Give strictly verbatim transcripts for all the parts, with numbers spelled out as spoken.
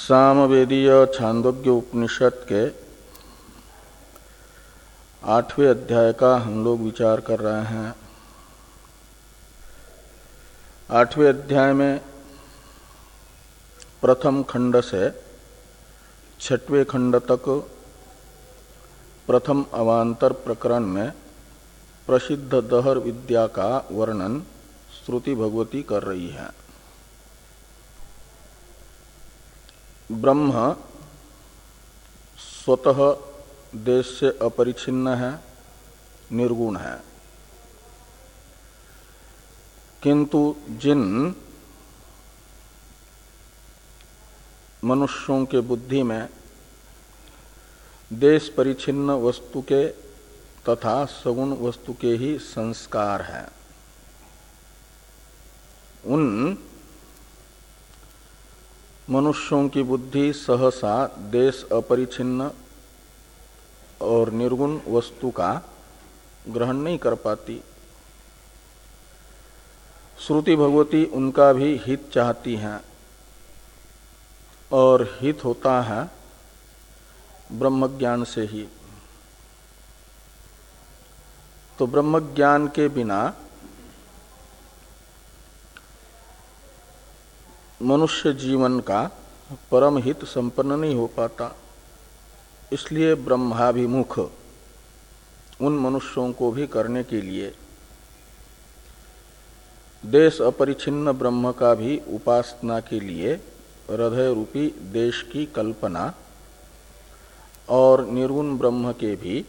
सामवेदीय छांदोग्य उपनिषद के आठवें अध्याय का हम लोग विचार कर रहे हैं। आठवें अध्याय में प्रथम खंड से छठवें खंड तक प्रथम अवांतर प्रकरण में प्रसिद्ध दहर विद्या का वर्णन श्रुति भगवती कर रही है। ब्रह्म स्वतः देश से अपरिछिन्न है, निर्गुण है, किंतु जिन मनुष्यों के बुद्धि में देश परिच्छिन्न वस्तु के तथा सगुण वस्तु के ही संस्कार है, उन मनुष्यों की बुद्धि सहसा देश अपरिच्छिन्न और निर्गुण वस्तु का ग्रहण नहीं कर पाती। श्रुति भगवती उनका भी हित चाहती हैं और हित होता है ब्रह्मज्ञान से ही। तो ब्रह्मज्ञान के बिना मनुष्य जीवन का परम हित संपन्न नहीं हो पाता। इसलिए ब्रह्माभिमुख उन मनुष्यों को भी करने के लिए देश अपरिछिन्न ब्रह्म का भी उपासना के लिए हृदय रूपी देश की कल्पना और निर्गुण ब्रह्म के भी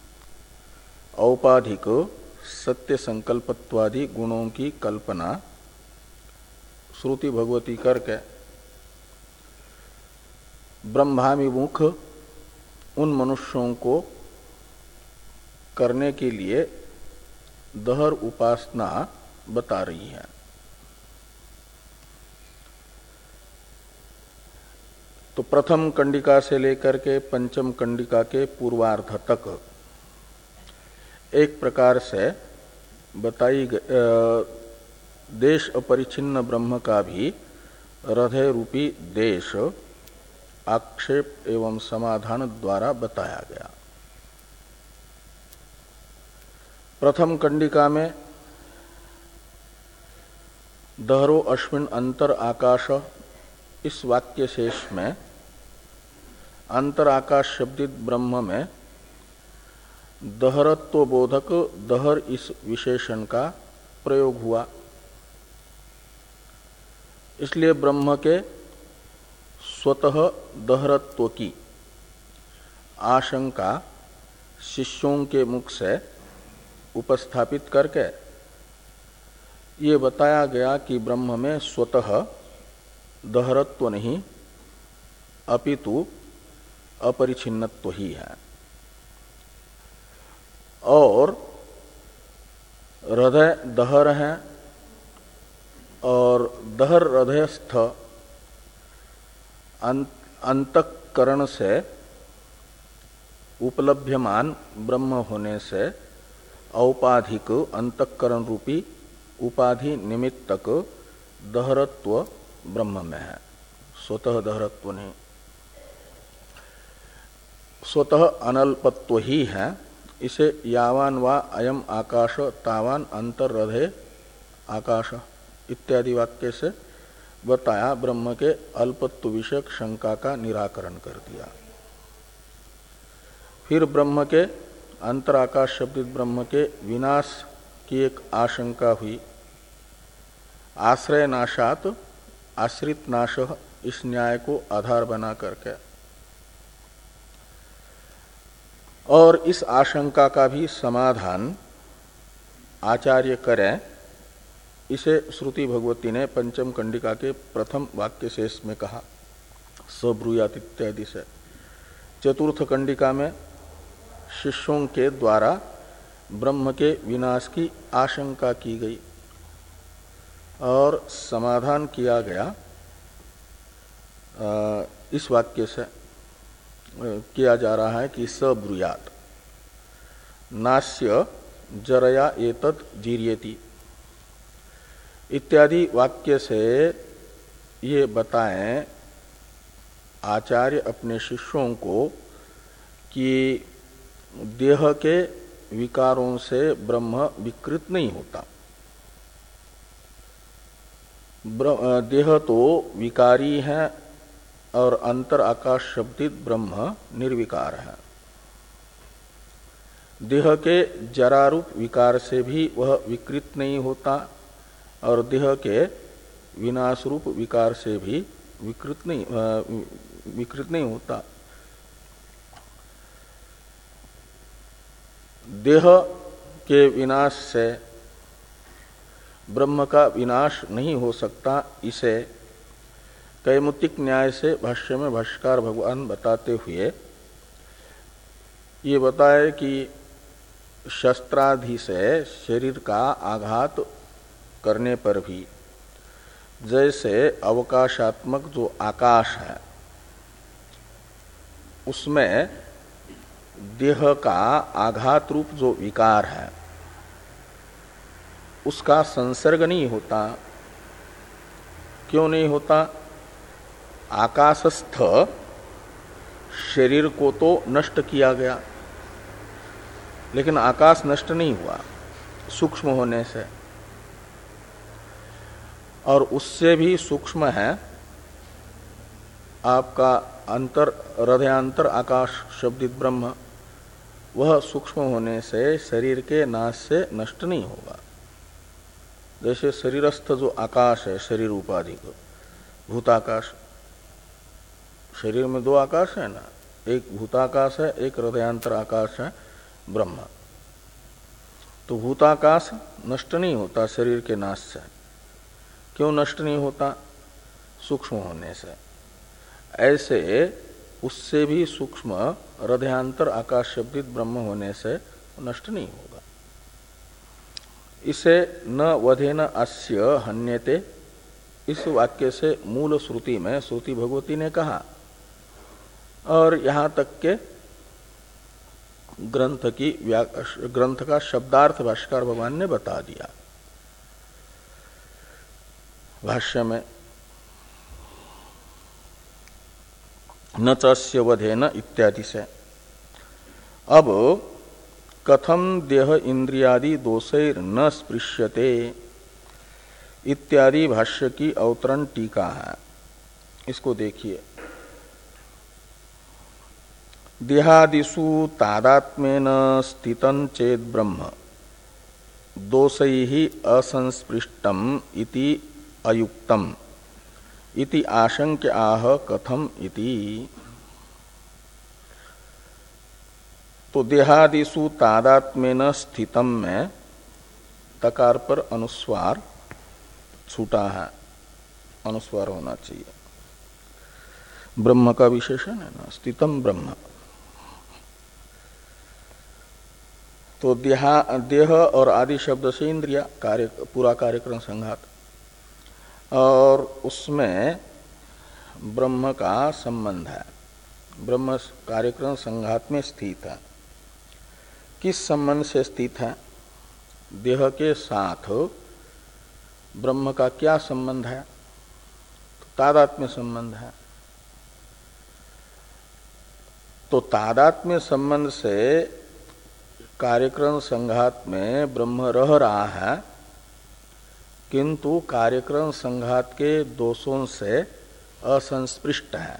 औपाधिक सत्य संकल्पत्वादि गुणों की कल्पना श्रुति भगवती करके ब्रह्माभिमुख उन मनुष्यों को करने के लिए दहर उपासना बता रही है। तो प्रथम कंडिका से लेकर के पंचम कंडिका के पूर्वार्ध तक एक प्रकार से बताई देश अपरिच्छिन्न ब्रह्म का भी हृदय रूपी देश आक्षेप एवं समाधान द्वारा बताया गया। प्रथम कंडिका में दहरो अश्विन अंतर आकाश इस वाक्य शेष में अंतर आकाश शब्दित ब्रह्म में दहरत्व बोधक दहर इस विशेषण का प्रयोग हुआ। इसलिए ब्रह्म के स्वतः दहरत्व की आशंका शिष्यों के मुख से उपस्थापित करके ये बताया गया कि ब्रह्म में स्वतः दहरत्व नहीं अपितु अपरिछिन्नत्व ही है और हृदय दहर है और दहर हृदयस्थ अंतःकरण से उपलभ्यमान ब्रह्म होने से औपाधिक अंतःकरण रूपी उपाधि निमित्तक दहरत्व ब्रह्म में है, स्वतः दहरत्व नहीं। स्वतः अनल्पत्व ही है। इसे यावान वा अयम आकाश तावान अंतर हृदय आकाश इत्यादि वाक्य से बताया। ब्रह्म के अल्पत्व विषयक शंका का निराकरण कर दिया। फिर ब्रह्म के अंतर आकाश शब्दित ब्रह्म के विनाश की एक आशंका हुई। आश्रय नाशात आश्रित नाश इस न्याय को आधार बना करके और इस आशंका का भी समाधान आचार्य करें, इसे श्रुति भगवती ने पंचम कंडिका के प्रथम वाक्य शेष में कहा सब्रूयात इत्यादि से। चतुर्थ कंडिका में शिष्यों के द्वारा ब्रह्म के विनाश की आशंका की गई और समाधान किया गया इस वाक्य से किया जा रहा है कि सब्रूयात नास्य जरया एतत् जीर्यति इत्यादि वाक्य से ये बताएं आचार्य अपने शिष्यों को कि देह के विकारों से ब्रह्म विकृत नहीं होता। देह तो विकारी है और अंतर आकाश शब्दित ब्रह्म निर्विकार है। देह के जरारूप विकार से भी वह विकृत नहीं होता और देह के विनाश रूप विकार से भी विकृत नहीं विकृत नहीं होता। देह के विनाश से ब्रह्म का विनाश नहीं हो सकता। इसे कैमुतिक न्याय से भाष्य में भाष्यकार भगवान बताते हुए ये बताए कि शस्त्रादि से शरीर का आघात करने पर भी जैसे अवकाशात्मक जो आकाश है उसमें देह का आघात रूप जो विकार है उसका संसर्ग नहीं होता। क्यों नहीं होता? आकाशस्थ शरीर को तो नष्ट किया गया, लेकिन आकाश नष्ट नहीं हुआ सूक्ष्म होने से, और उससे भी सूक्ष्म है आपका अंतर हृदयांतर आकाश शब्दित ब्रह्म। वह सूक्ष्म होने से शरीर के नाश से नष्ट नहीं होगा। जैसे शरीरस्थ जो आकाश है शरीर उपाधि को भूताकाश, शरीर में दो आकाश है ना, एक भूताकाश है एक हृदयांतर आकाश है ब्रह्म। तो भूताकाश नष्ट नहीं होता शरीर के नाश से। क्यों नष्ट नहीं होता? सूक्ष्म होने से। ऐसे उससे भी सूक्ष्म हृदयांतर आकाश शब्दित ब्रह्म होने से नष्ट नहीं होगा। इसे न वधेन अस्य हन्यते, इस वाक्य से मूल श्रुति में श्रुति भगवती ने कहा, और यहां तक के ग्रंथ की ग्रंथ का शब्दार्थ भाष्यकार भगवान ने बता दिया भाष्य में। न तस्य वधेन इत्यादि से। अब कथम देह इंद्रियादि दोषैर न स्पृश्यते इत्यादि भाष्य की अवतरण टीका है। इसको देखिए। देहादिषु तादात्म्येन स्थितं चेद ब्रह्म दोषैहि असंस्पृष्टम इति अयुक्तम इति आशंक्य आह कथम इति। तो देहादिषु तादात्म्येन स्थितम में तकार पर अनुस्वार छूटा है, अनुस्वार होना चाहिए। ब्रह्म का विशेषण है ना, स्थितम ब्रह्म। तो देहा देह और आदि शब्द से इंद्रिया कार्य पूरा कार्यक्रम संघात, और उसमें ब्रह्म का संबंध है। ब्रह्म कार्यक्रम संघात में स्थित है। किस संबंध से स्थित है? देह के साथ ब्रह्म का क्या संबंध है? तो तादात्म्य संबंध है। तो तादात्म्य संबंध से कार्यक्रम संघात में ब्रह्म रह रहा है, किंतु कार्यक्रम संघात के दोषों से असंस्पृष्ट है,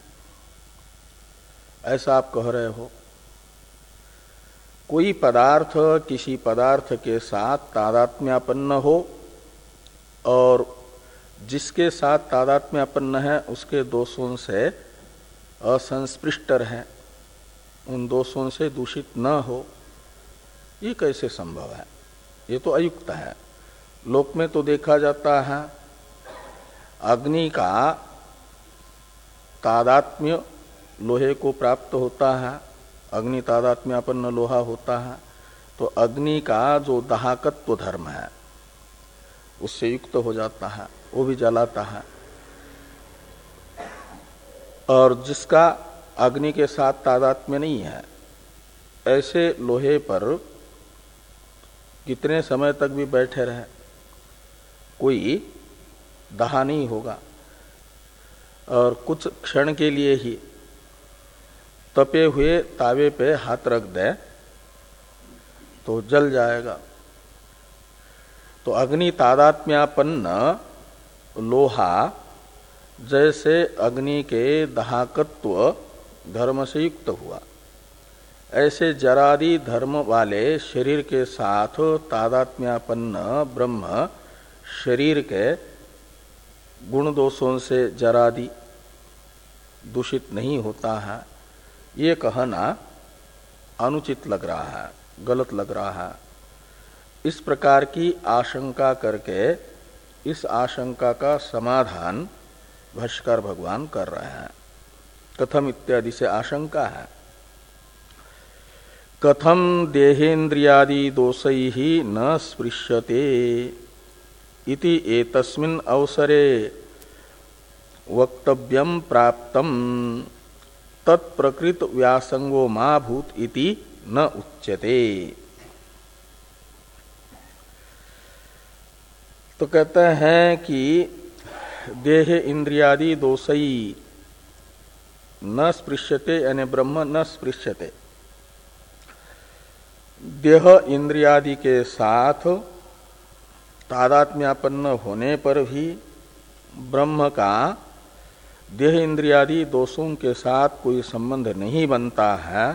ऐसा आप कह रहे हो। कोई पदार्थ किसी पदार्थ के साथ तादात्म्यापन्न हो और जिसके साथ तादात्म्यापन्न है उसके दोषों से असंस्पृष्ट है, उन दोषों से दूषित न हो, ये कैसे संभव है? ये तो अयुक्त है। लोक में तो देखा जाता है अग्नि का तादात्म्य लोहे को प्राप्त होता है, अग्नि तादात्म्यापन्न लोहा होता है, तो अग्नि का जो दाहकत्व धर्म है उससे युक्त हो जाता है, वो भी जलाता है। और जिसका अग्नि के साथ तादात्म्य नहीं है, ऐसे लोहे पर कितने समय तक भी बैठे रहे कोई दाह नहीं होगा, और कुछ क्षण के लिए ही तपे हुए तावे पे हाथ रख दे तो जल जाएगा। तो अग्नि तादात्म्यापन्न लोहा जैसे अग्नि के दाहकत्व धर्म से युक्त हुआ, ऐसे जरादि धर्म वाले शरीर के साथ तादात्म्यापन्न ब्रह्म शरीर के गुण दोषों से जरादि दूषित नहीं होता है, ये कहना अनुचित लग रहा है, गलत लग रहा है। इस प्रकार की आशंका करके इस आशंका का समाधान भाष्यकार भगवान कर रहे हैं। कथम इत्यादि से आशंका है। कथम देहेन्द्रियादि दोषैः न स्पृश्यते इति एतस्मिन् अवसरे वक्तव्यम प्राप्तम तत्प्रकृत व्यासंगो मा भूत इति न उच्यते। तो कहते हैं कि देह इंद्रियादि दोषई न स्पृश्यते, यानी ब्रह्म न स्पृश्यते। देह इंद्रियादि के साथ तादात्म्यापन्न होने पर भी ब्रह्म का देह इंद्रियादि दोषों के साथ कोई संबंध नहीं बनता है।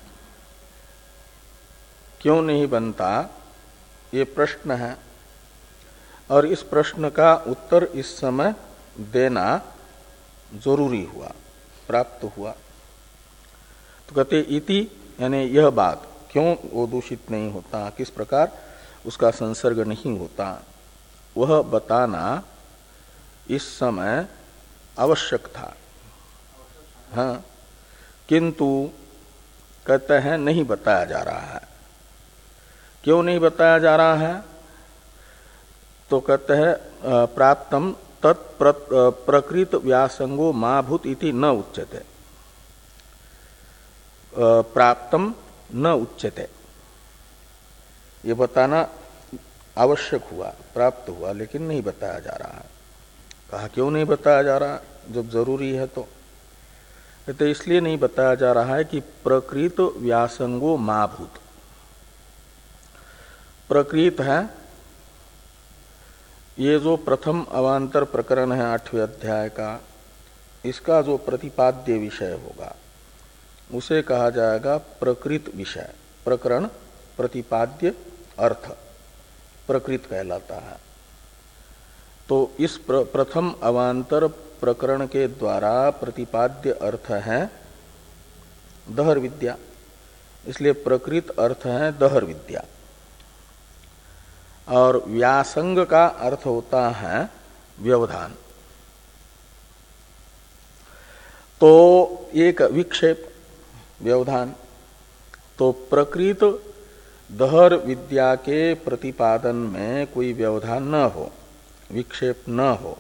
क्यों नहीं बनता, ये प्रश्न है, और इस प्रश्न का उत्तर इस समय देना जरूरी हुआ, प्राप्त हुआ। तो कहते इति, यानी यह बात क्यों वो दूषित नहीं होता, किस प्रकार उसका संसर्ग नहीं होता, वह बताना इस समय आवश्यक था। हाँ, किंतु कहते हैं नहीं बताया जा रहा है। क्यों नहीं बताया जा रहा है? तो कहते हैं प्राप्तम तत्प्रकृत व्यासंगो मा भूत इति न उच्यते। प्राप्तम न उच्यते, ये बताना आवश्यक हुआ, प्राप्त हुआ, लेकिन नहीं बताया जा रहा है। कहा क्यों नहीं बताया जा रहा जब जरूरी है? तो तो इसलिए नहीं बताया जा रहा है कि प्रकृत व्यासंगो मा भूत। प्रकृत है ये जो प्रथम अवांतर प्रकरण है आठवें अध्याय का, इसका जो प्रतिपाद्य विषय होगा उसे कहा जाएगा प्रकृत विषय। प्रकरण प्रतिपाद्य अर्थ प्रकृत कहलाता है। तो इस प्र, प्रथम अवांतर प्रकरण के द्वारा प्रतिपाद्य अर्थ है दहर विद्या, इसलिए प्रकृत अर्थ है दहर विद्या। और व्यासंग का अर्थ होता है व्यवधान। तो एक विक्षेप व्यवधान, तो प्रकृत दहर विद्या के प्रतिपादन में कोई व्यवधान न हो, विक्षेप न हो,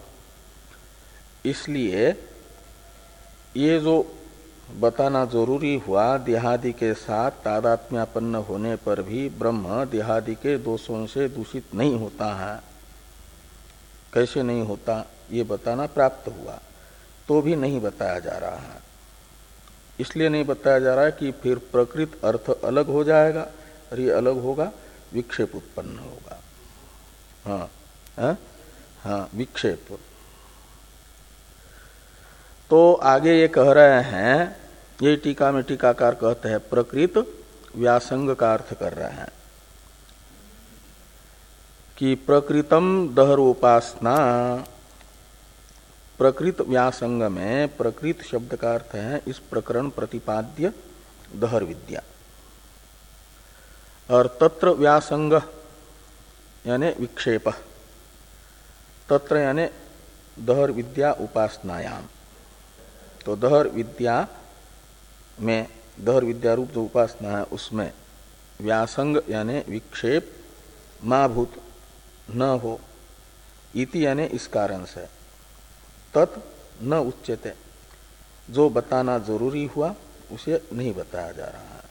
इसलिए ये जो बताना जरूरी हुआ देहादि के साथ तादात्म्यापन्न होने पर भी ब्रह्म देहादि के दोषों से दूषित नहीं होता है। कैसे नहीं होता ये बताना प्राप्त हुआ, तो भी नहीं बताया जा रहा है। इसलिए नहीं बताया जा रहा है कि फिर प्रकृत अर्थ अलग हो जाएगा और ये अलग होगा, विक्षेप उत्पन्न होगा। हाँ हाँ हाँ विक्षेप। तो आगे ये कह रहे हैं, ये टीका में टीकाकार कहते हैं प्रकृत व्यासंग का अर्थ कर रहे हैं कि प्रकृतम दहरोपासना। प्रकृत व्यासंग में प्रकृत शब्द का अर्थ है इस प्रकरण प्रतिपाद्य दहर विद्या, और तत्र व्यासंग यानी विक्षेप, तत्र यानी दहर विद्या उपासनायाम। तो दहर विद्या में, दहर विद्या रूप जो उपासना है उसमें व्यासंग यानी विक्षेप मा भूत न हो, इति यानी इस कारण से, तत् न उच्यते, जो बताना जरूरी हुआ उसे नहीं बताया जा रहा है।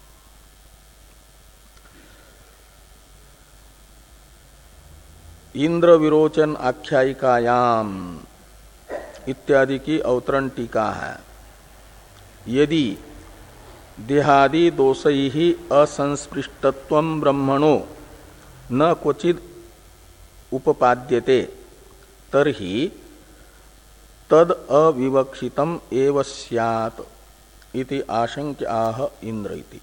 इंद्र विरोचन आख्यायिकायाम इत्यादि की अवतरण टीका है। यदि देहादि दोषै ही असंस्पृष्टत्वं ब्रह्मणो न क्वचिद उपपाद्यते तर्हि तद अविवक्षितम एव स्यात् इति आशंक्याह इंद्र इति।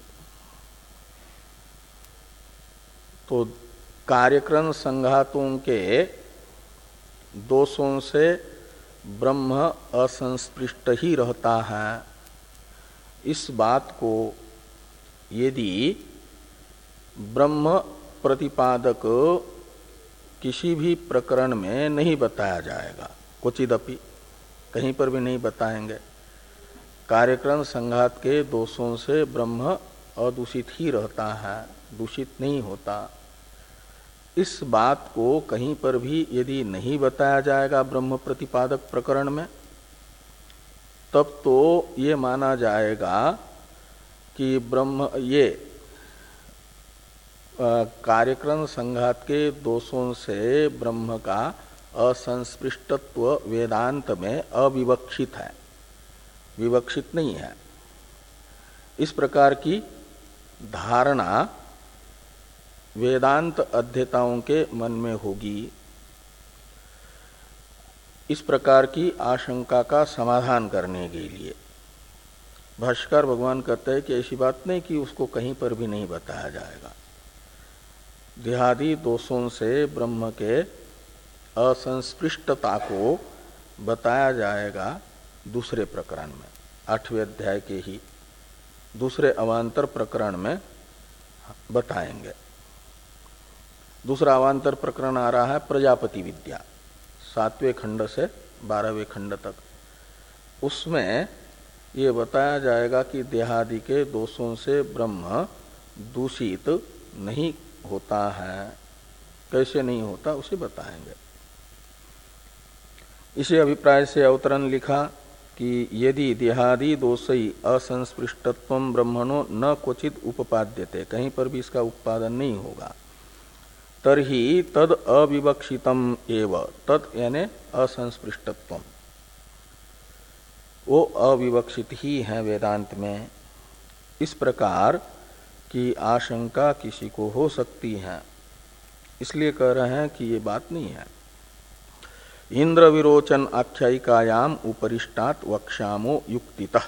तो कार्यक्रम संघातों के दोषों से ब्रह्म असंस्पृष्ट ही रहता है, इस बात को यदि ब्रह्म प्रतिपादक किसी भी प्रकरण में नहीं बताया जाएगा, क्वचिदपि कहीं पर भी नहीं बताएंगे, कार्यक्रम संघात के दोषों से ब्रह्म अदूषित ही रहता है, दूषित नहीं होता, इस बात को कहीं पर भी यदि नहीं बताया जाएगा ब्रह्म प्रतिपादक प्रकरण में, तब तो ये माना जाएगा कि ब्रह्म ये कार्यक्रम संघात के दोषों से ब्रह्म का असंस्पृष्टत्व वेदांत में अविवक्षित है, विवक्षित नहीं है। इस प्रकार की धारणा वेदांत अध्येताओं के मन में होगी। इस प्रकार की आशंका का समाधान करने के लिए भाष्यकार भगवान कहते हैं कि ऐसी बात नहीं कि उसको कहीं पर भी नहीं बताया जाएगा। देहादि दोषों से ब्रह्म के असंस्पृष्टता को बताया जाएगा दूसरे प्रकरण में, आठवें अध्याय के ही दूसरे अवांतर प्रकरण में बताएंगे। दूसरा अवांतर प्रकरण आ रहा है प्रजापति विद्या, सातवें खंड से बारहवें खंड तक। उसमें ये बताया जाएगा कि देहादि के दोषों से ब्रह्म दूषित नहीं होता है, कैसे नहीं होता उसे बताएंगे। इसी अभिप्राय से अवतरण लिखा कि यदि देहादि दोषई असंस्पृष्टत्वं ब्रह्मणो न क्वचित उपपाद्यते, कहीं पर भी इसका उत्पादन नहीं होगा, तर्हि तद अविवक्षितम एव, तद यानी असंस्पृष्टत्वम, वो अविवक्षित ही है वेदांत में। इस प्रकार की आशंका किसी को हो सकती है, इसलिए कह रहे हैं कि ये बात नहीं है। इंद्र विरोचन आख्यायिकायाम उपरिष्टात् वक्ष्यामो युक्तितः।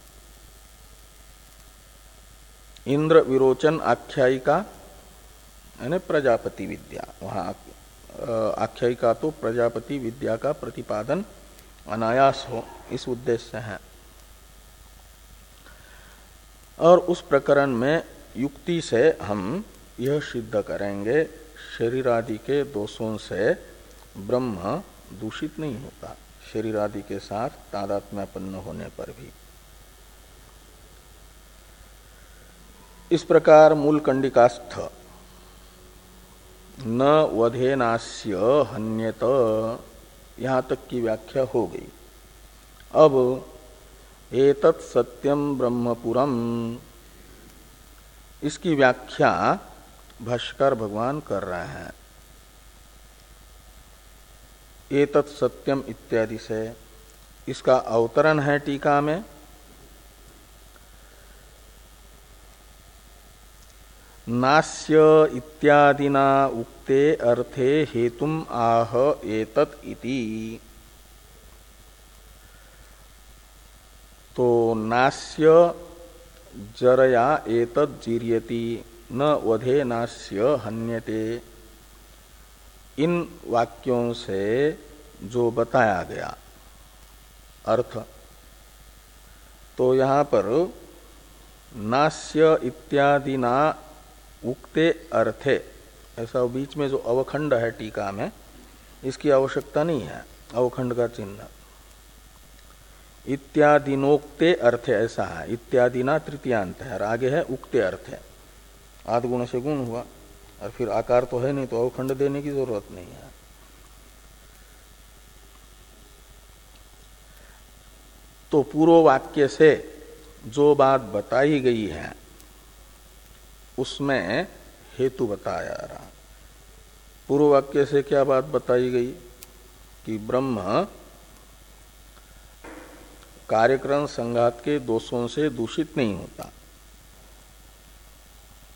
इंद्र विरोचन आख्यायिका यानी प्रजापति विद्या, वहां आख्यायिका तो प्रजापति विद्या का प्रतिपादन अनायास हो, इस उद्देश्य से है। और उस प्रकरण में युक्ति से हम यह सिद्ध करेंगे शरीर आदि के दोषों से ब्रह्म दूषित नहीं होता, शरीर आदि के साथ तादात्म्यपन्न होने पर भी। इस प्रकार मूल कंडिकास्थ न वधेनास्य हन्यत, यहाँ तक की व्याख्या हो गई। अब एतत् सत्यम ब्रह्मपुरम, इसकी व्याख्या भाष्यकार भगवान कर रहे हैं एतत् सत्यम इत्यादि से। इसका अवतरण है टीका में, नास्य इत्यादिना उक्ते अर्थे हेतुम आह एतत् इति। तो नास्य जरया एतत् जीर्यति न वधे नास्य हन्यते, इन वाक्यों से जो बताया गया अर्थ, तो यहाँ पर नास्य इत्यादि ना उक्ते अर्थे, ऐसा बीच में जो अवखंड है टीका में, इसकी आवश्यकता नहीं है, अवखंड का चिन्ह। इत्यादिनोक्ते अर्थे ऐसा है, इत्यादि ना तृतीयांत है और आगे है उक्ते अर्थे, आद गुण से गुण हुआ और फिर आकार तो है नहीं, तो अवखंड देने की जरूरत नहीं है। तो पूर्व वाक्य से जो बात बताई गई है उसमें हेतु बताया रहा। पूर्व वाक्य से क्या बात बताई गई कि ब्रह्म कार्यक्रम संघात के दोषों से दूषित नहीं होता,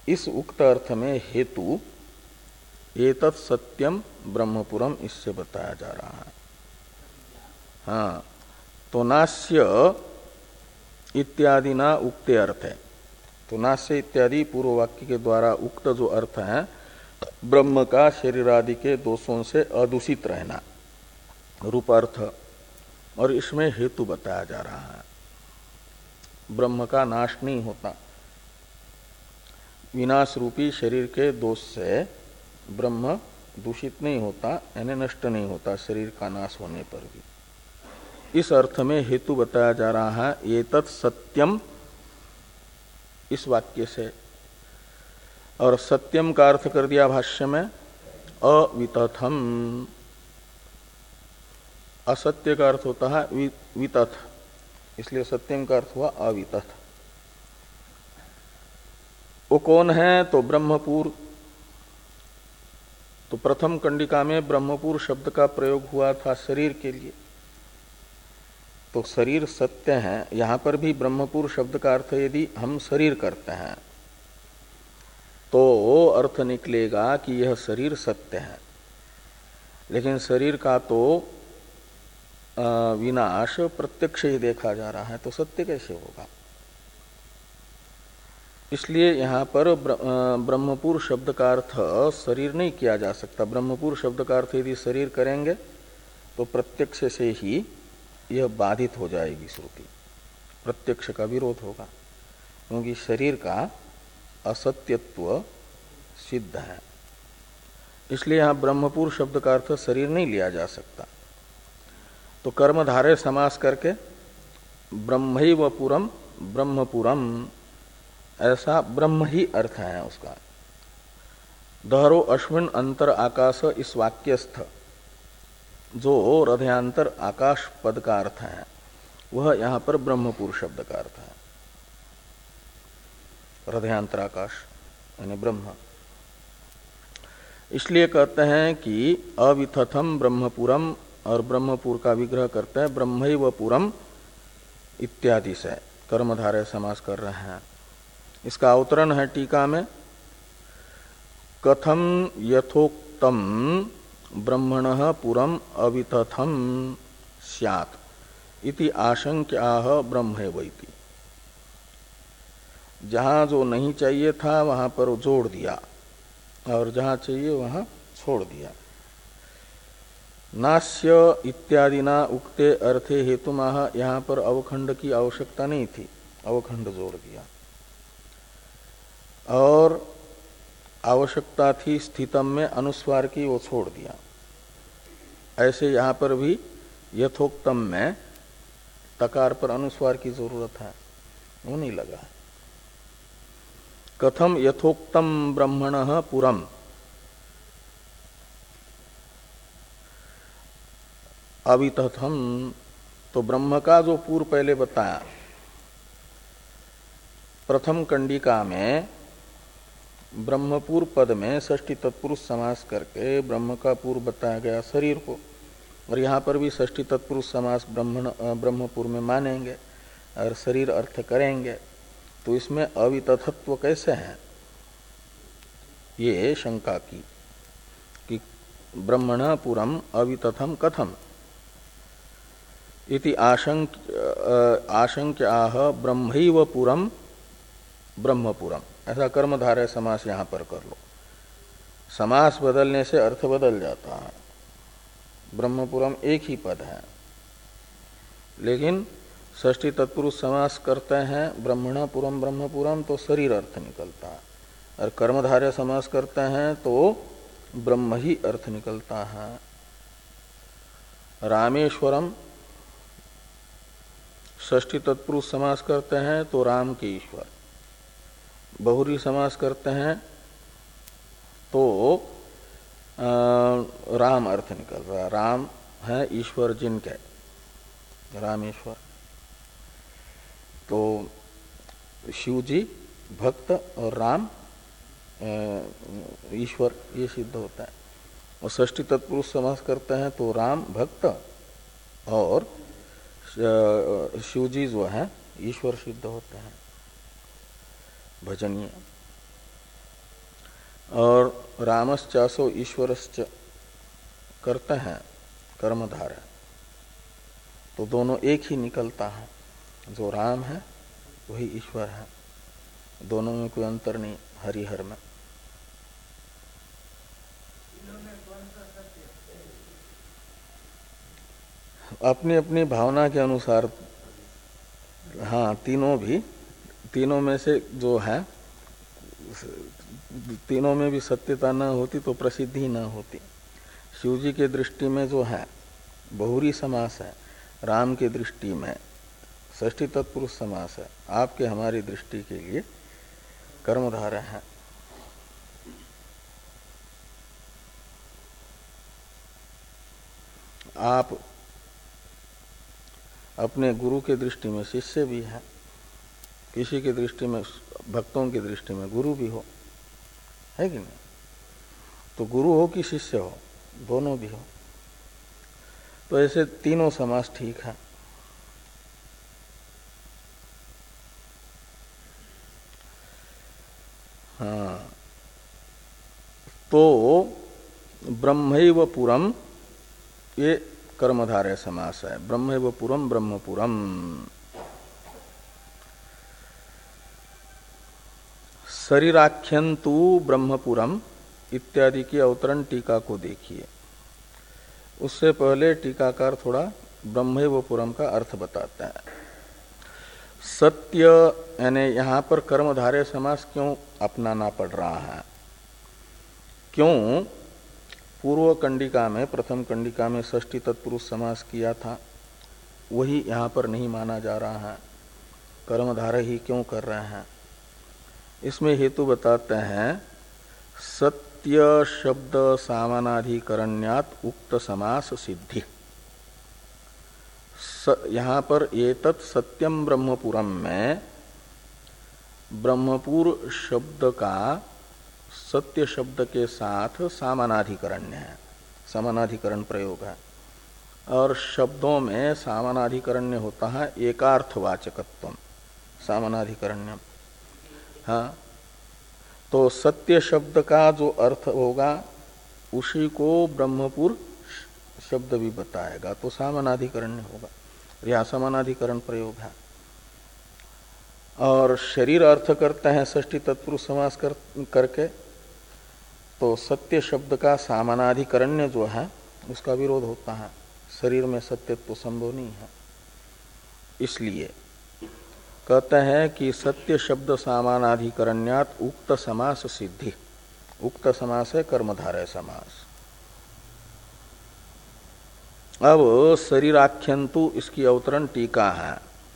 इस उक्त अर्थ में हेतु एतत् सत्यम ब्रह्मपुरम इससे बताया जा रहा है। हाँ, तो नास्य इत्यादि ना उक्ते अर्थ है। तो नास्य इत्यादि पूर्व वाक्य के द्वारा उक्त जो अर्थ है ब्रह्म का शरीर आदि के दोषों से अदूषित रहना रूप अर्थ, और इसमें हेतु बताया जा रहा है। ब्रह्म का नाश नहीं होता, विनाश रूपी शरीर के दोष से ब्रह्म दूषित नहीं होता, यानी नष्ट नहीं होता शरीर का नाश होने पर भी। इस अर्थ में हेतु बताया जा रहा है ये तत् सत्यम इस वाक्य से। और सत्यम का अर्थ कर दिया भाष्य में अवितथम। असत्य का अर्थ होता है वितथ, इसलिए सत्यम का अर्थ हुआ अवितथ। वो कौन है? तो ब्रह्मपुर। तो प्रथम कंडिका में ब्रह्मपुर शब्द का प्रयोग हुआ था शरीर के लिए, तो शरीर सत्य है। यहां पर भी ब्रह्मपुर शब्द का अर्थ यदि हम शरीर करते हैं तो वो अर्थ निकलेगा कि यह शरीर सत्य है। लेकिन शरीर का तो विनाश प्रत्यक्ष ही देखा जा रहा है, तो सत्य कैसे होगा? इसलिए यहाँ पर ब्रह्मपुर शब्द का अर्थ शरीर नहीं किया जा सकता। ब्रह्मपुर शब्द का अर्थ यदि शरीर करेंगे तो प्रत्यक्ष से ही यह बाधित हो जाएगी श्रुति, प्रत्यक्ष का विरोध होगा, क्योंकि शरीर का असत्यत्व सिद्ध है। इसलिए यहाँ ब्रह्मपुर शब्द का अर्थ शरीर नहीं लिया जा सकता। तो कर्मधारय समास करके ब्रह्मैव पुरम ब्रह्मपुरम, ऐसा ब्रह्म ही अर्थ है उसका। दहरो अश्विन अंतर आकाश इस वाक्यस्थ जो हृदयांतर आकाश पद का अर्थ है वह यहां पर ब्रह्मपुर शब्द का अर्थ है। हृदयांतर आकाश यानी ब्रह्म। इसलिए कहते हैं कि अविथथम ब्रह्मपुरम, और ब्रह्मपुर का विग्रह करते हैं ब्रह्मैव पुरम इत्यादि से कर्मधारय समास कर रहे हैं। इसका अवतरण है टीका में, कथम यथोक्तम ब्रह्मणः पुरम अवितथम स्यात् इति आशंक्याह ब्रह्मैवैति। जहां जो नहीं चाहिए था वहां पर जोड़ दिया, और जहां चाहिए वहां छोड़ दिया। नास्य इत्यादि ना उक्ते अर्थे हेतुमाह, यहां पर अवखंड की आवश्यकता नहीं थी, अवखंड जोड़ दिया। और आवश्यकता थी स्थितम में अनुस्वार की, वो छोड़ दिया। ऐसे यहां पर भी यथोक्तम में तकार पर अनुस्वार की जरूरत है, वो नहीं लगा। कथम यथोक्तम ब्रह्मणः पुरम, अवितथम, तो ब्रह्म का जो पूर्व पहले बताया प्रथम कंडिका में ब्रह्मपुर पद में षष्ठी तत्पुरुष समास करके ब्रह्म का पूर्व बताया गया शरीर को, और यहाँ पर भी षष्ठी तत्पुरुष समास ब्रह्मण ब्रह्मपुर में मानेंगे और शरीर अर्थ करेंगे। तो इसमें अवितथत्व कैसे है, ये शंका की कि ब्रह्मण पुरम अवितथम कथम इति आशंक आशंक्याह ब्रह्मैव पुरम ब्रह्मपुरम। ऐसा कर्मधारय समास यहां पर कर लो। समास बदलने से अर्थ बदल जाता है। ब्रह्मपुरम एक ही पद है, लेकिन षष्ठी तत्पुरुष समास करते हैं ब्रह्मण पुरम ब्रह्मपुरम तो शरीर अर्थ निकलता है, और कर्मधारय समास करते हैं तो ब्रह्म ही अर्थ निकलता है। रामेश्वरम षष्ठी तत्पुरुष समास करते हैं तो राम के ईश्वर। बहुरी समास करते हैं तो आ, राम अर्थ निकल रहा है। राम है ईश्वर जिनके, रामेश्वर। तो शिव जी भक्त और राम ईश्वर, ये सिद्ध होता है। और षष्ठी तत्पुरुष समास करते हैं तो राम भक्त और शिव जी जो है ईश्वर सिद्ध होते हैं, भजनीय। और रामश्चासो ईश्वरश्च करते हैं कर्मधारय, तो दोनों एक ही निकलता है। जो राम है वही ईश्वर है, दोनों में कोई अंतर नहीं हरिहर में। अपनी अपनी भावना के अनुसार, हाँ तीनों भी, तीनों में से जो है, तीनों में भी सत्यता न होती तो प्रसिद्धि न होती। शिव जी के दृष्टि में जो है बहुरी समास है, राम के दृष्टि में षष्ठी तत्पुरुष समास है, आपके हमारी दृष्टि के लिए कर्मधारय है। आप अपने गुरु के दृष्टि में शिष्य भी है, किसी की दृष्टि में, भक्तों की दृष्टि में गुरु भी हो, है कि नहीं? तो गुरु हो कि शिष्य हो, दोनों भी हो। तो ऐसे तीनों समास ठीक है। हाँ, तो ब्रह्मैव पुरम ये कर्मधारय समास है। ब्रह्मैव पुरम ब्रह्मपुरम। शरीराख्यंतु ब्रह्मपुरम इत्यादि की अवतरण टीका को देखिए। उससे पहले टीकाकार थोड़ा ब्रह्मैव पुरम का अर्थ बताता है। सत्य यानी यहां पर कर्मधारय समास क्यों अपनाना पड़ रहा है? क्यों पूर्व कंडिका में, प्रथम कंडिका में षष्ठी तत्पुरुष समास किया था, वही यहां पर नहीं माना जा रहा है? कर्मधारय ही क्यों कर रहे हैं? इसमें हेतु बताते हैं, सत्य शब्द सामानाधिकरण्यात उक्त समास सिद्धि। यहां पर ये तत् सत्यम ब्रह्मपुरम में ब्रह्मपुर शब्द का सत्य शब्द के साथ सामानाधिकरण्य है, समानाधिकरण प्रयोग है। और शब्दों में सामानाधिकरण्य होता है एकार्थवाचकत्व, सामानाधिकरण्य। हाँ, तो सत्य शब्द का जो अर्थ होगा उसी को ब्रह्मपुर शब्द भी बताएगा, तो सामानाधिकरण्य होगा। यह समानाधिकरण प्रयोग है। और शरीर अर्थ करते हैं षष्ठी तत्पुरुष समास कर, करके, तो सत्य शब्द का सामानाधिकरण्य जो है उसका विरोध होता है। शरीर में सत्यत्व संभव नहीं है। इसलिए कहते हैं कि सत्य शब्द सामानाधिकरण्यात उक्त समास सिद्धि। उक्त समास है कर्मधारय समास। अब शरीराख्यंतु इसकी अवतरण टीका है।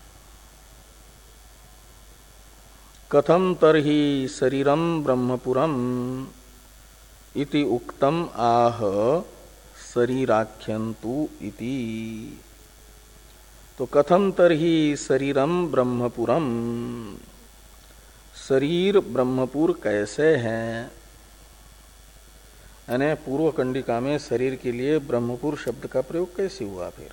कथम तरहि शरीरम ब्रह्मपुरम इति उक्तम आह शरीराख्यंतु इति। तो कथम तरहि शरीरम ब्रह्मपुरम, शरीर ब्रह्मपुर कैसे है? यानी पूर्व कंडिका में शरीर के लिए ब्रह्मपुर शब्द का प्रयोग कैसे हुआ फिर?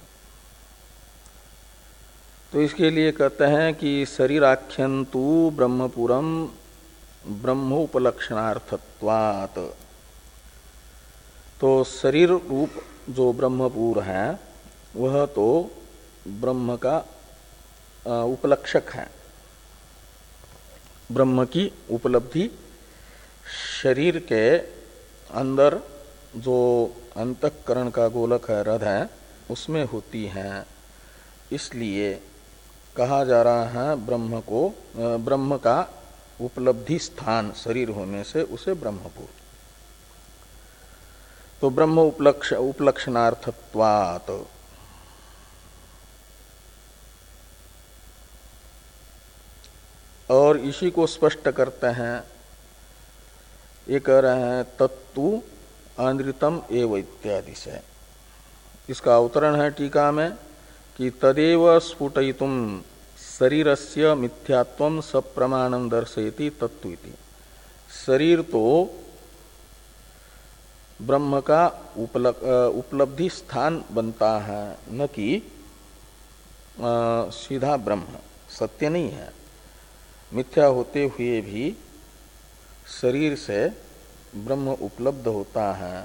तो इसके लिए कहते हैं कि शरीराख्यंतु ब्रह्मपुरम ब्रह्मोपलक्षणार्थत्वात्। तो शरीर रूप जो ब्रह्मपुर है वह तो ब्रह्म का उपलक्षक है। ब्रह्म की उपलब्धि शरीर के अंदर जो अंतःकरण का गोलक है, हृदय है, उसमें होती है। इसलिए कहा जा रहा है ब्रह्म को, ब्रह्म का उपलब्धि स्थान शरीर होने से उसे ब्रह्मपुर। तो ब्रह्म उपलक्ष उपलक्षणार्थत्वात्। और इसी को स्पष्ट करते हैं, ये कह रहे हैं तत्तु आंद्रितम एव इत्यादि से। इसका अवतरण है टीका में कि तदेव स्फुटयितुम शरीरस्य मिथ्यात्वम सप्रमाणं दर्शयति तत्तु इति। शरीर तो ब्रह्म का उपलब्धि स्थान बनता है, न कि सीधा ब्रह्म। सत्य नहीं है। मिथ्या होते हुए भी शरीर से ब्रह्म उपलब्ध होता है,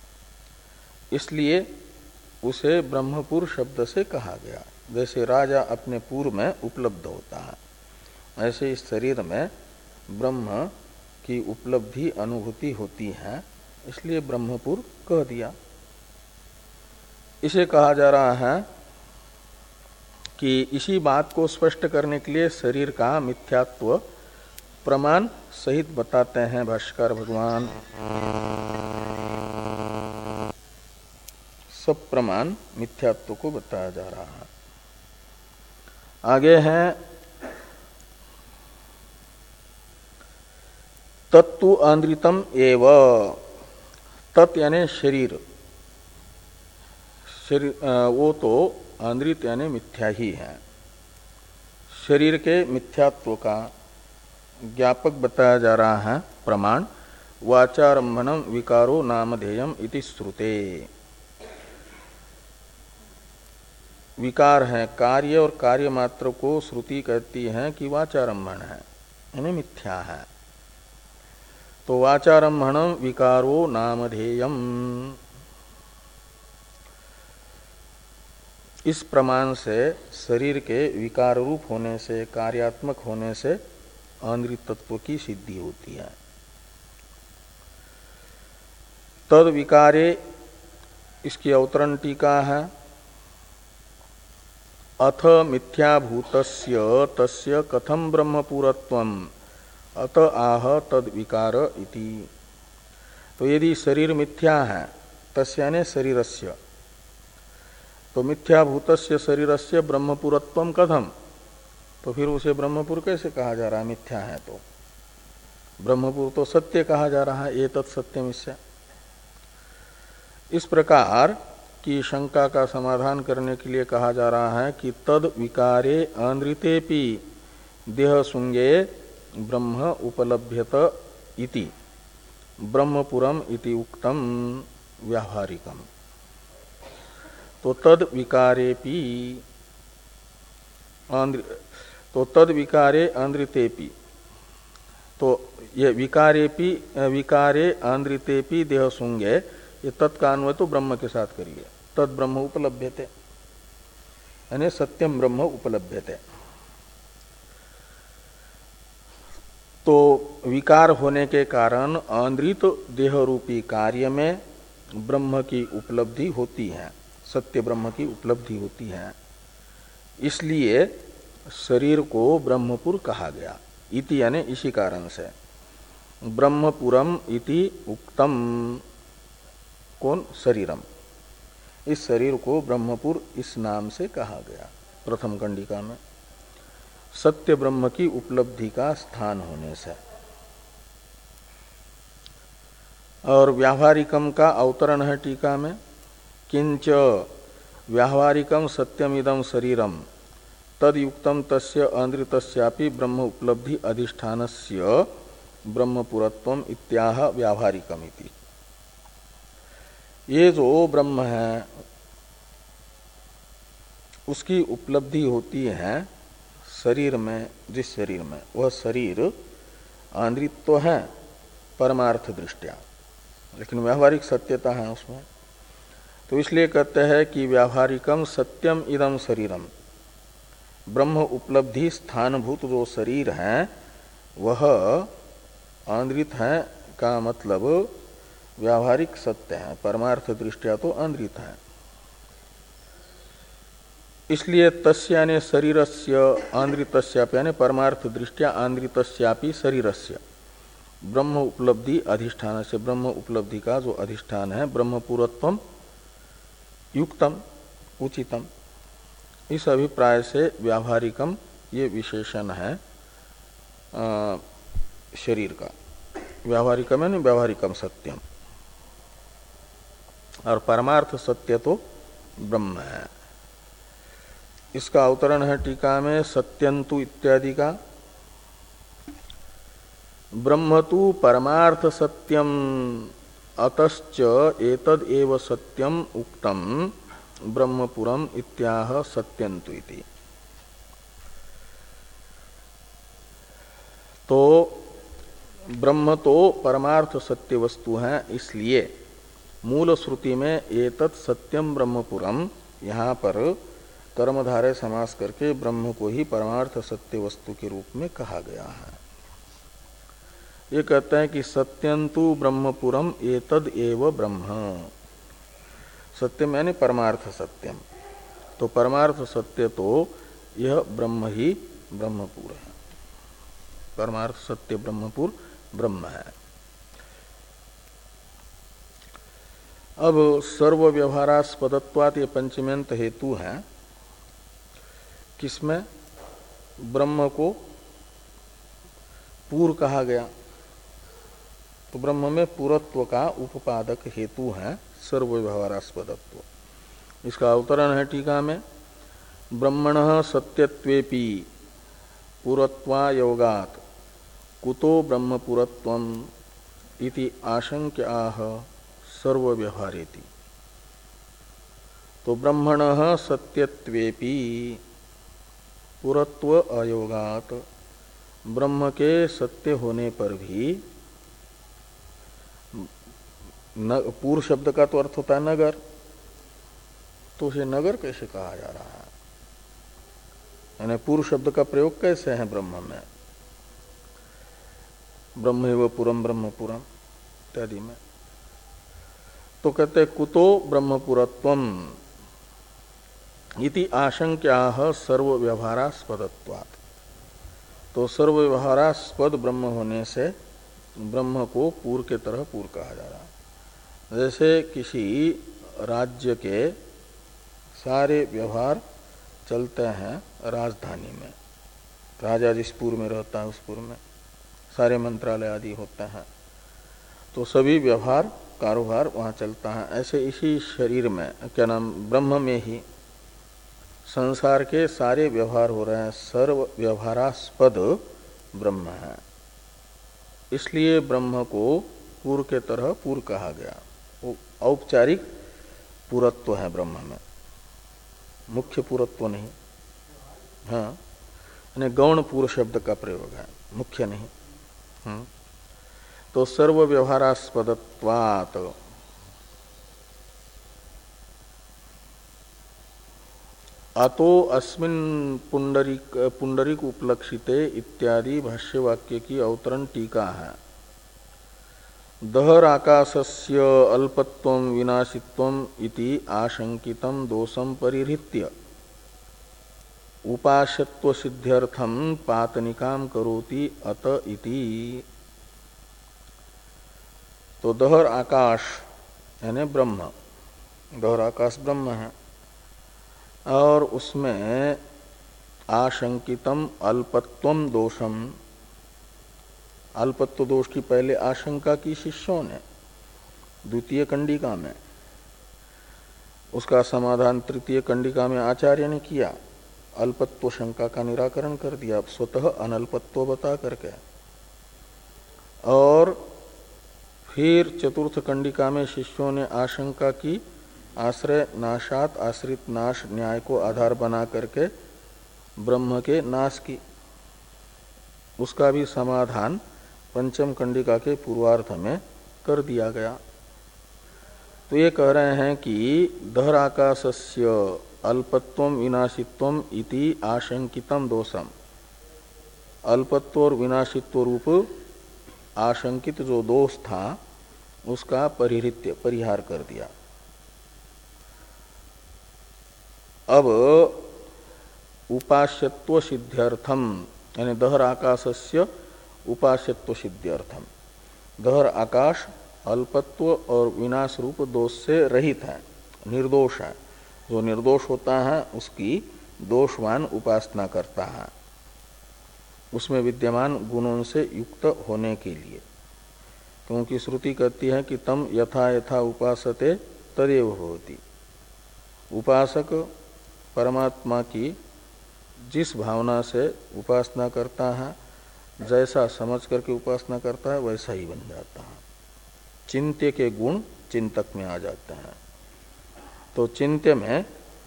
इसलिए उसे ब्रह्मपुर शब्द से कहा गया। जैसे राजा अपने पुर में उपलब्ध होता है, ऐसे इस शरीर में ब्रह्म की उपलब्धि अनुभूति होती है, इसलिए ब्रह्मपुर कह दिया। इसे कहा जा रहा है कि इसी बात को स्पष्ट करने के लिए शरीर का मिथ्यात्व प्रमाण सहित बताते हैं भाष्कर भगवान। सब प्रमाण मिथ्यात्व को बताया जा रहा है। आगे है तत्तु आंद्रितम एव। तत् यानी शरीर, शरीर वो तो आंद्रित यानी मिथ्या ही है। शरीर के मिथ्यात्व का ज्ञापक बताया जा रहा है प्रमाण। वाचारंभनम विकारो नामधेयम इति श्रुते। विकार है कार्य, और कार्य मात्र को श्रुति कहती है कि वाचारंभन है, यानी मिथ्या है। तो वाचारंभनम विकारो नामधेयम, इस प्रमाण से शरीर के विकार रूप होने से, कार्यात्मक होने से आंद्रित तत्व की सिद्धि होती है। तद विकारे, इसकी अवतरण टीका है। अथ मिथ्याभूतस्य तस्य कथम ब्रह्मपुरत्वम अत आह तद विकार इति। तो यदि शरीर मिथ्या है, तस्य यानी शरीरस्य, तो मिथ्याभूतस्य शरीरस्य ब्रह्मपुरत्वम कथम, तो फिर उसे ब्रह्मपुर कैसे कहा जा रहा है? मिथ्या है तो ब्रह्मपुर तो सत्य कहा जा रहा है। ये तत्सत्यम, इससे इस प्रकार की शंका का समाधान करने के लिए कहा जा रहा है कि तद विकारे आंद्रितेपि देह सुंगे ब्रह्म उपलभ्यत इति ब्रह्मपुरम इति उक्तम व्यावहारिकम। तो तद विकारेपि आंद्र तो तद विकारे आंद्रितेपि, तो ये विकारेपि विकारे आंद्रितेपि देह सुंगे, ये तत्कान्वय तो ब्रह्म के साथ करिए। तद ब्रह्म उपलभ्यते यानी सत्यम ब्रह्म उपलभ्यते। तो विकार होने के कारण आंद्रित देह रूपी कार्य में ब्रह्म की उपलब्धि होती है, सत्य ब्रह्म की उपलब्धि होती है। इसलिए शरीर को ब्रह्मपुर कहा गया। इति यानी इसी कारण से। ब्रह्मपुरम इति उक्तम, कौन? शरीरम। इस शरीर को ब्रह्मपुर इस नाम से कहा गया प्रथम कंडिका में, सत्य ब्रह्म की उपलब्धि का स्थान होने से। और व्यावहारिकम का अवतरण है टीका में। किंच व्यावहारिकम सत्यमिदं शरीरम तदयुक्तम तस्य आंद्रितस्यापि ब्रह्म उपलब्धि अधिष्ठानस्य ब्रह्मपुरत्वम इत्याह व्यावहारिकम इति। ये जो ब्रह्म है उसकी उपलब्धि होती है शरीर में, जिस शरीर में, वह शरीर आंद्रित तो है परमार्थ दृष्टिया, लेकिन व्यावहारिक सत्यता है उसमें। तो इसलिए कहते हैं कि व्यावहारिकम सत्यम इदम शरीरम, ब्रह्म उपलब्धि स्थानभूत जो शरीर है वह आंद्रित है का मतलब व्यावहारिक सत्य है, परमार्थ दृष्टिया तो आंद्रित है। इसलिए तस्य यानी शरीरस्य आंद्रितस्यापि यानी परमार्थ दृष्टिया आंद्रितस्यापि शरीरस्य ब्रह्म उपलब्धि अधिष्ठान से, ब्रह्म उपलब्धि का जो अधिष्ठान है, ब्रह्मपुरत्वम युक्तम उचितम, इस अभिप्राय से व्यावहारिकम ये विशेषण है आ, शरीर का। व्यावहारिकम यानी व्यावहारिकम सत्यम, और परमार्थ सत्य तो ब्रह्म है। इसका अवतरण है टीका में सत्यंतु इत्यादि का। ब्रह्म तु परमार्थ सत्यम अतश्च एतद एव सत्यम उक्तम ब्रह्मपुरम इत्याह सत्यंतु इति। तो ब्रह्म तो परमार्थ सत्य वस्तु है, इसलिए मूल श्रुति में एतत् सत्यम ब्रह्मपुरम, यहाँ पर कर्मधारय समास करके ब्रह्म को ही परमार्थ सत्य वस्तु के रूप में कहा गया है। ये कहते हैं कि सत्यंतु ब्रह्मपुरम एतद एव ब्रह्म। सत्यम यानी परमार्थ सत्यम, तो परमार्थ सत्य तो यह ब्रह्म ही ब्रह्मपुर है। परमार्थ सत्य ब्रह्मपुर ब्रह्म है। अब सर्व व्यवहारास्पदत्वात् ये पंचम्यंत हेतु है। किसमें? ब्रह्म को पूर्व कहा गया, तो ब्रह्म में पूरत्व का उपपादक हेतु है सर्व व्यवहारास्पदत्व। इसका अवतरण है टीका में, ब्रह्मणः सत्यत्वेपि पुरत्वायोगात् कुतो ब्रह्मपुरत्वम् इति आशंक्याः सर्व व्यवहारेति। तो ब्रह्मणः सत्यत्वेपि पुरत्व अयोगात्, ब्रह्म के सत्य होने पर भी, पूर्व शब्द का तो अर्थ होता है नगर, तो उसे नगर कैसे कहा जा रहा है? यानी पूर्व शब्द का प्रयोग कैसे है ब्रह्म में? ब्रह्मेव पुरम ब्रह्मपुरम इत्यादि में। तो कहते कुतो ब्रह्मपुरत्वम इति आशंक्याः सर्व व्यवहारास्पदत्वात्। तो सर्व व्यवहारास्पद ब्रह्म होने से ब्रह्म को पूर्व के तरह पूर्व कहा जा रहा है। जैसे किसी राज्य के सारे व्यवहार चलते हैं राजधानी में, राजा जिस पुर में रहता है उस पुर में सारे मंत्रालय आदि होते हैं, तो सभी व्यवहार कारोबार वहाँ चलता है। ऐसे इसी शरीर में, क्या नाम, ब्रह्म में ही संसार के सारे व्यवहार हो रहे हैं। सर्व व्यवहारास्पद ब्रह्म है, इसलिए ब्रह्म को पूर्व के तरह पूर्व कहा गया। वो औपचारिक पूरत्व है ब्रह्म में, मुख्य पूरत्व नहीं। हाँ, यानी गौण पूर्व शब्द का प्रयोग है, मुख्य नहीं। हम्म तो सर्व व्यवहारास्पदत्वात् अतो अस्मिन् पुंडरीक पुंडरीक उपलक्षिते इत्यादि भाष्यवाक्य की अवतरण टीका है। दहर आकाशस्य अल्पत्वं विनाशित्वं इति आशंकितं दोषं परिहृत्य उपास्यत्व सिद्ध्यर्थम पातनिकाम करोति अत इति। तो दहर आकाश यानी ब्रह्म, दहर आकाश ब्रह्म है, और उसमें आशंकितम अल्पत्वम दोषम, अल्पत्व दोष की पहले आशंका की शिष्यों ने द्वितीय कंडिका में, उसका समाधान तृतीय कंडिका में आचार्य ने किया। अल्पत्व शंका का निराकरण कर दिया स्वतः अनल्पत्व बता करके, और फिर चतुर्थ कंडिका में शिष्यों ने आशंका की आश्रय नाशात आश्रित नाश न्याय को आधार बना करके ब्रह्म के नाश की। उसका भी समाधान पंचम कंडिका के पूर्वार्ध में कर दिया गया। तो ये कह रहे हैं कि दहर आकाशस्य अल्पत्वम विनाशित्वम इति आशंकितम दोषम, अल्पत्व और विनाशित्व रूप आशंकित जो दोष था उसका परिहृत्य परिहार कर दिया। अब उपास्यत्व सिद्ध्यर्थम यानी दहर आकाशस्य उपास्यत्व सिद्ध्यर्थम, दहर आकाश अल्पत्व और विनाश रूप दोष से रहित है, निर्दोष है। जो निर्दोष होता है उसकी दोषवान उपासना करता है, उसमें विद्यमान गुणों से युक्त होने के लिए। क्योंकि श्रुति कहती है कि तम यथा यथा उपासते तदेव होती। उपासक परमात्मा की जिस भावना से उपासना करता है, जैसा समझ करके उपासना करता है, वैसा ही बन जाता है। चिंत्य के गुण चिंतक में आ जाते हैं। तो चिंत्य में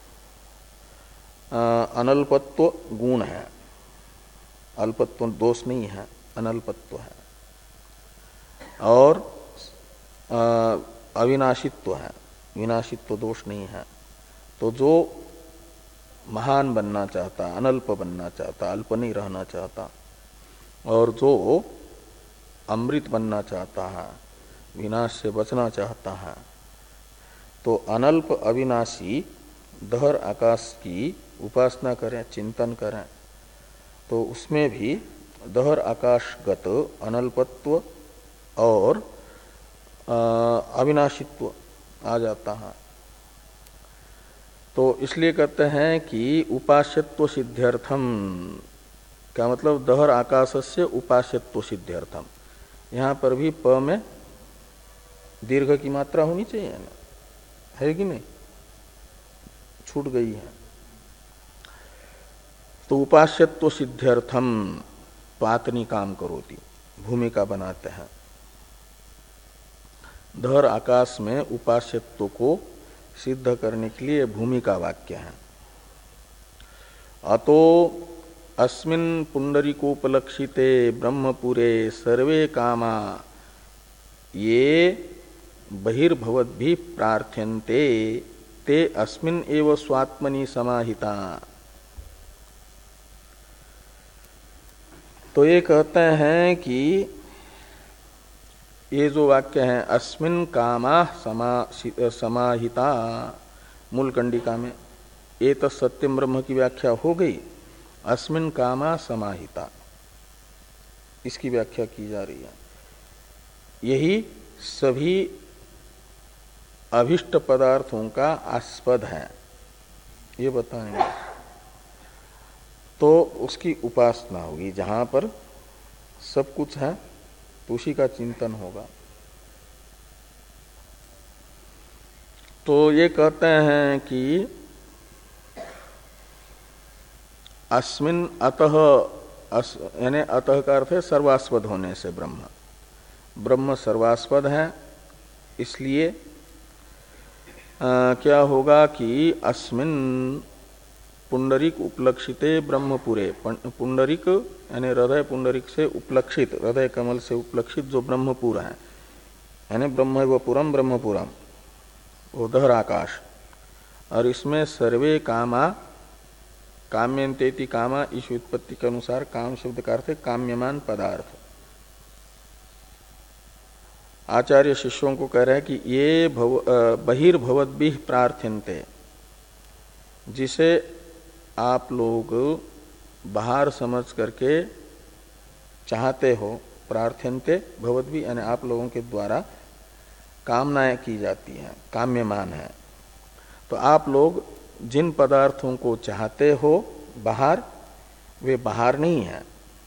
अनल्पत्व गुण है, अल्पत्व दोष नहीं है, अनल्पत्व है। और अविनाशित्व है, विनाशित्व दोष नहीं है। तो जो महान बनना चाहता, अनल्प बनना चाहता, अल्प नहीं रहना चाहता, और जो अमृत बनना चाहता है, विनाश से बचना चाहता है, तो अनल्प अविनाशी दहर आकाश की उपासना करें, चिंतन करें, तो उसमें भी दहर आकाशगत अनल्पत्व और अविनाशित्व आ जाता है। तो इसलिए कहते हैं कि उपास्यत्व सिद्ध्यर्थम, क्या मतलब दहर आकाशस्य उपास्यत्व सिद्ध्यर्थम। यहाँ पर भी प में दीर्घ की मात्रा होनी चाहिए ना, है कि नहीं, छूट गई है। तो उपास्यत्व सिद्ध्यर्थम पातनी काम करोति, भूमिका बनाते हैं। दहर आकाश में उपास्यत्व को सिद्ध करने के लिए भूमिका वाक्य है। अतो अस्मिन् पुंडरीकोपलक्षिते ब्रह्मपुरे सर्वे कामा ये बहिर्भवद्भिः प्रार्थ्यन्ते ते अस्मिन् एव स्वात्मनि समाहिता। तो ये कहते हैं कि ये जो वाक्य है अस्मिन् कामा समा समाहिता, मूल कंडिका में एत सत्यम ब्रह्म की व्याख्या हो गई, अस्मिन् कामा समाहिता इसकी व्याख्या की जा रही है। यही सभी अभिष्ट पदार्थों का आस्पद है, ये बताएंगे। तो उसकी उपासना होगी, जहां पर सब कुछ है तो उसी का चिंतन होगा। तो ये कहते हैं कि अस्मिन् अतः, यानी अतः का अर्थ है सर्वास्पद होने से ब्रह्म, ब्रह्म सर्वास्पद है। इसलिए आ, क्या होगा कि अस्मिन् पुंडरीक उपलक्षिते ब्रह्मपुरे, पुंडरीक यानी हृदय पुंडरीक से उपलक्षित, हृदय कमल से उपलक्षित जो ब्रह्मपुर है, यानी ब्रह्म व पुरम ब्रह्मपुरम, वो दहर आकाश। और इसमें सर्वे कामा, काम्यन्तेति कामा, इस व्युत्पत्ति के अनुसार काम शब्द का अर्थ है काम्यमान पदार्थ। आचार्य शिष्यों को कह रहे हैं कि ये भव बहिर्भवद्भिः प्रार्थ्यन्ते, जिसे आप लोग बाहर समझ करके चाहते हो, प्रार्थ्यन्ते भवद्भिः यानी आप लोगों के द्वारा कामनाएं की जाती हैं, काम्यमान है। तो आप लोग जिन पदार्थों को चाहते हो बाहर, वे बाहर नहीं है,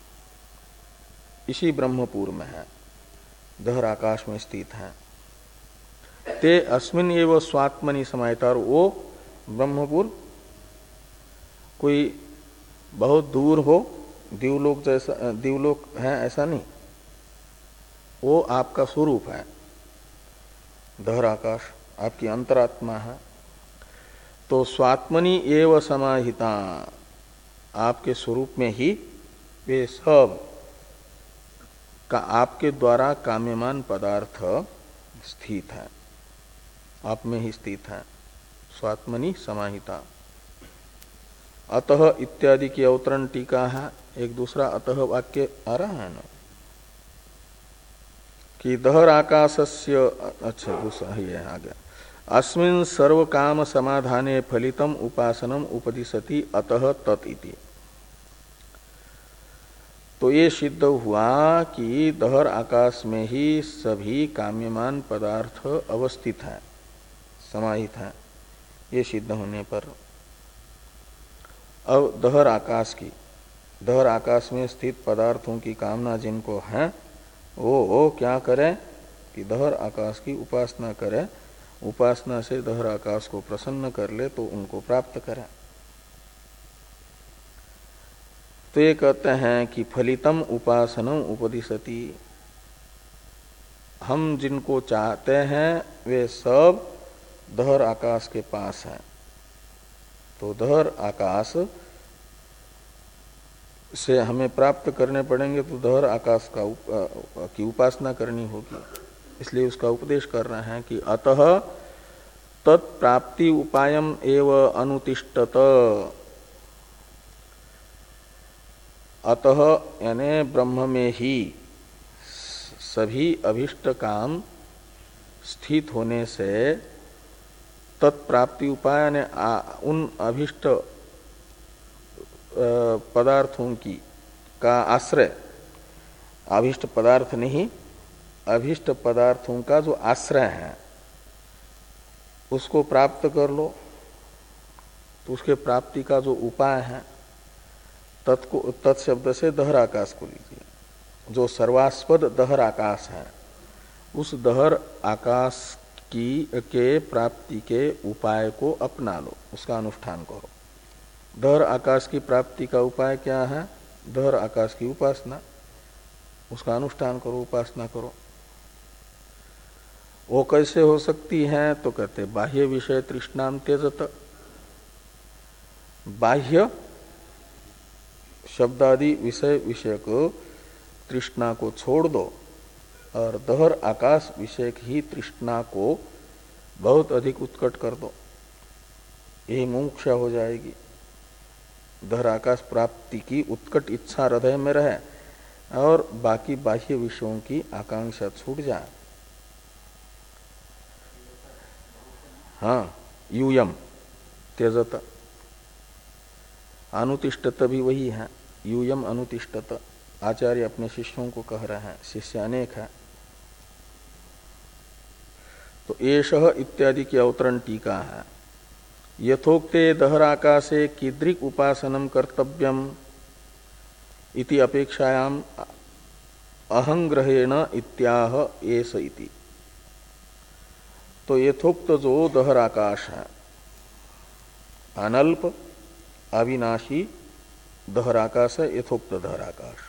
इसी ब्रह्मपुर में है, दहर आकाश में स्थित है। ते अस्मिन् एव स्वात्मनि समाहिता, और वो ब्रह्मपुर कोई बहुत दूर हो, दिवलोक जैसा, दिवलोक है ऐसा नहीं, वो आपका स्वरूप है। दहर आकाश आपकी अंतरात्मा है। तो स्वात्मनि एव समाहिता, आपके स्वरूप में ही वे सब का आपके द्वारा काम्यमान पदार्थ स्थित है, आप में ही स्थित है। स्वात्मनि समाहिता। अतः इत्यादि की अवतरण टीका है। एक दूसरा अतः वाक्य आ रहा है ना, कि दहर आकाशस्य, अच्छा दूसरा ही है आ गया, अस्मिन् सर्व काम समाधाने फलितम उपासनम उपदिशति अतः तत् इति। तो ये सिद्ध हुआ कि दहर आकाश में ही सभी काम्यमान पदार्थ अवस्थित है, समाहित है। ये सिद्ध होने पर अब दहर आकाश की, दहर आकाश में स्थित पदार्थों की कामना जिनको है, वो, वो क्या करें कि दहर आकाश की उपासना करें, उपासना से दहर आकाश को प्रसन्न कर ले तो उनको प्राप्त करें। तो ये कहते हैं कि फलितम उपासनम उपदिशति, हम जिनको चाहते हैं वे सब दहर आकाश के पास है। तो दहर आकाश से हमें प्राप्त करने पड़ेंगे तो दहर आकाश का उप, की उपासना करनी होगी। इसलिए उसका उपदेश कर रहे हैं कि अतः तत्प्राप्ति उपायम एव अनुतिष्ठत। अतः यानी ब्रह्म में ही सभी अभिष्ट काम स्थित होने से तत्प्राप्ति उपाय यानी उन अभिष्ट पदार्थों की का आश्रय, अभिष्ट पदार्थ नहीं, अभिष्ट पदार्थों का जो आश्रय है उसको प्राप्त कर लो, तो उसके प्राप्ति का जो उपाय है तत्को तत्शब्द से दहर आकाश को लीजिए। जो सर्वास्पद दहर आकाश है उस दहर आकाश की के प्राप्ति के उपाय को अपना लो, उसका अनुष्ठान करो। दहर आकाश की प्राप्ति का उपाय क्या है? दहर आकाश की उपासना, उसका अनुष्ठान करो, उपासना करो। वो कैसे हो सकती है? तो कहते बाह्य विषय तृष्णाम त्यजत। बाह्य शब्दादि विषय विषयक तृष्णा को छोड़ दो और दहर आकाश विषयक ही तृष्णा को बहुत अधिक उत्कट कर दो, यही मुमुक्षा हो जाएगी। दहर आकाश प्राप्ति की उत्कट इच्छा हृदय में रहे और बाकी बाह्य विषयों की आकांक्षा छूट जाए। हाँ, यूयम त्यजत, अनुतिष्ठत भी वही है, यूयम अनुतिष्ठत। आचार्य अपने शिष्यों को कह रहे हैं, शिष्य अनेक है। तो एषः इत्यादि की अवतरण टीका है। यथोक्ते दहर आकाशे कीदृक् उपासनम कर्तव्यम इति अपेक्षायाम अहंग्रहेण इत्याह एष इति। तो यथोक्त जो दहर आकाश है, अनल्प अविनाशी दहर आकाश है, यथोक्त दहर आकाश,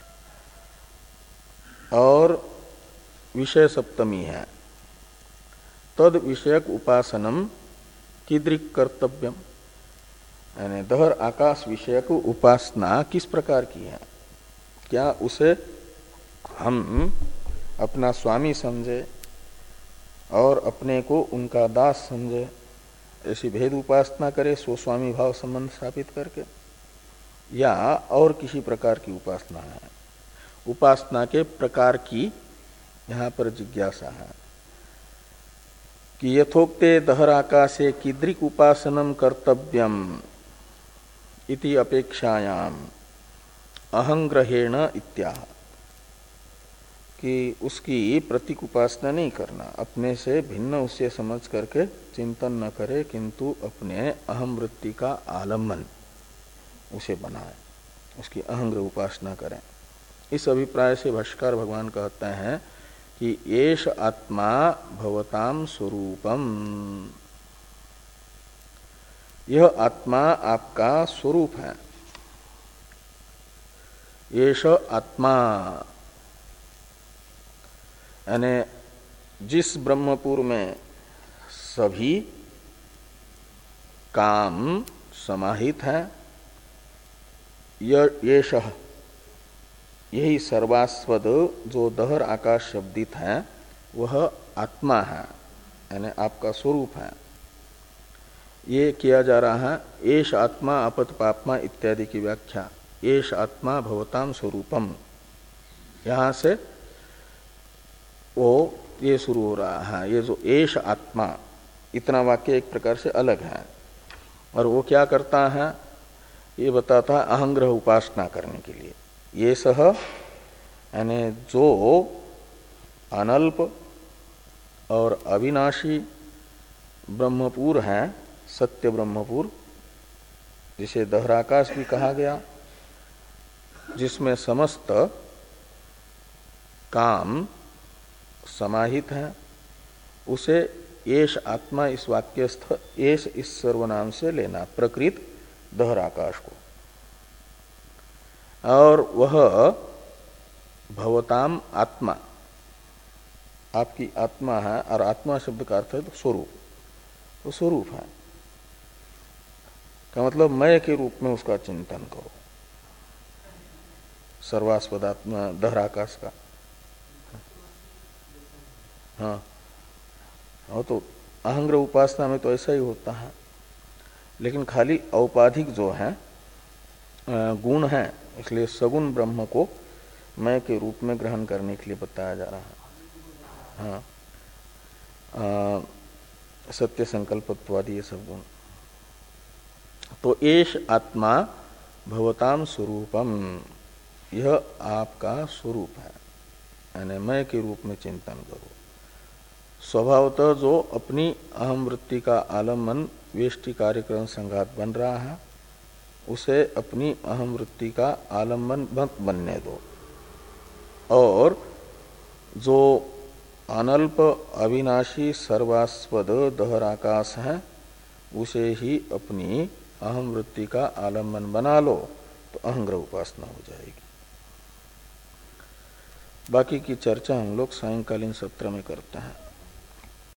और विषय सप्तमी है। तद विषयक उपासनम कीदृक् कर्तव्यम, यानी दहर आकाश विषयक उपासना किस प्रकार की है? क्या उसे हम अपना स्वामी समझे और अपने को उनका दास समझे, ऐसी भेद उपासना करे स्वस्वामी भाव संबंध स्थापित करके, या और किसी प्रकार की उपासना है? उपासना के प्रकार की यहाँ पर जिज्ञासा है कि यथोक्ते दहर आकाशे कीदृक् उपासनम कर्तव्यम इति अपेक्षायाम अहंग्रहेण इत्याह, कि उसकी प्रतीक उपासना नहीं करना, अपने से भिन्न उससे समझ करके चिंतन न करे, किंतु अपने अहम वृत्ति का आलम्बन उसे बनाए, उसकी अहंग्रह उपासना करें। इस अभिप्राय से भाष्यकार भगवान कहते हैं कि एष आत्मा भवताम स्वरूपम, यह आत्मा आपका स्वरूप है। एष आत्मा यानी जिस ब्रह्मपुर में सभी काम समाहित है, येष यही सर्वास्वद जो दहर आकाश शब्दित है वह आत्मा है, यानी आपका स्वरूप है। ये किया जा रहा है एष आत्मा अपत पापमा इत्यादि की व्याख्या। एष आत्मा भवताम स्वरूपम, यहां से वो ये शुरू हो रहा है। ये जो एष आत्मा, इतना वाक्य एक प्रकार से अलग है, और वो क्या करता है ये बताता है अहंग्रह उपासना करने के लिए। ये सह यानी जो अनल्प और अविनाशी ब्रह्मपुर है, सत्य ब्रह्मपुर, जिसे दहराकाश भी कहा गया, जिसमें समस्त काम समाहित है, उसे एष आत्मा इस वाक्यस्थ एष इस सर्वनाम से लेना, प्रकृत दहराकाश को। और वह भवताम आत्मा आपकी आत्मा है, और आत्मा शब्द का अर्थ है तो स्वरूप, तो स्वरूप है का मतलब मैं के रूप में उसका चिंतन करो। सर्वास्पदात्मा दहराकाश का। हाँ, वो तो अहंग्रह उपासना में तो ऐसा ही होता है, लेकिन खाली औपाधिक जो है गुण है, इसलिए सगुण ब्रह्म को मैं के रूप में ग्रहण करने के लिए बताया जा रहा है। हाँ, आ, सत्य संकल्पत्वादि ये सब गुण। तो एष आत्मा भवताम स्वरूपम, यह आपका स्वरूप है, यानी मैं के रूप में चिंतन करो। स्वभावतः जो अपनी अहम वृत्ति का आलम्बन वेष्टि कार्यक्रम संघात बन रहा है, उसे अपनी अहम वृत्ति का आलम्बन मत बनने दो, और जो अनल्प अविनाशी सर्वास्पद दहराकाश है उसे ही अपनी अहम वृत्ति का आलम्बन बना लो, तो अहंग्रह उपासना हो जाएगी। बाकी की चर्चा हम लोग सायंकालीन सत्र में करते हैं।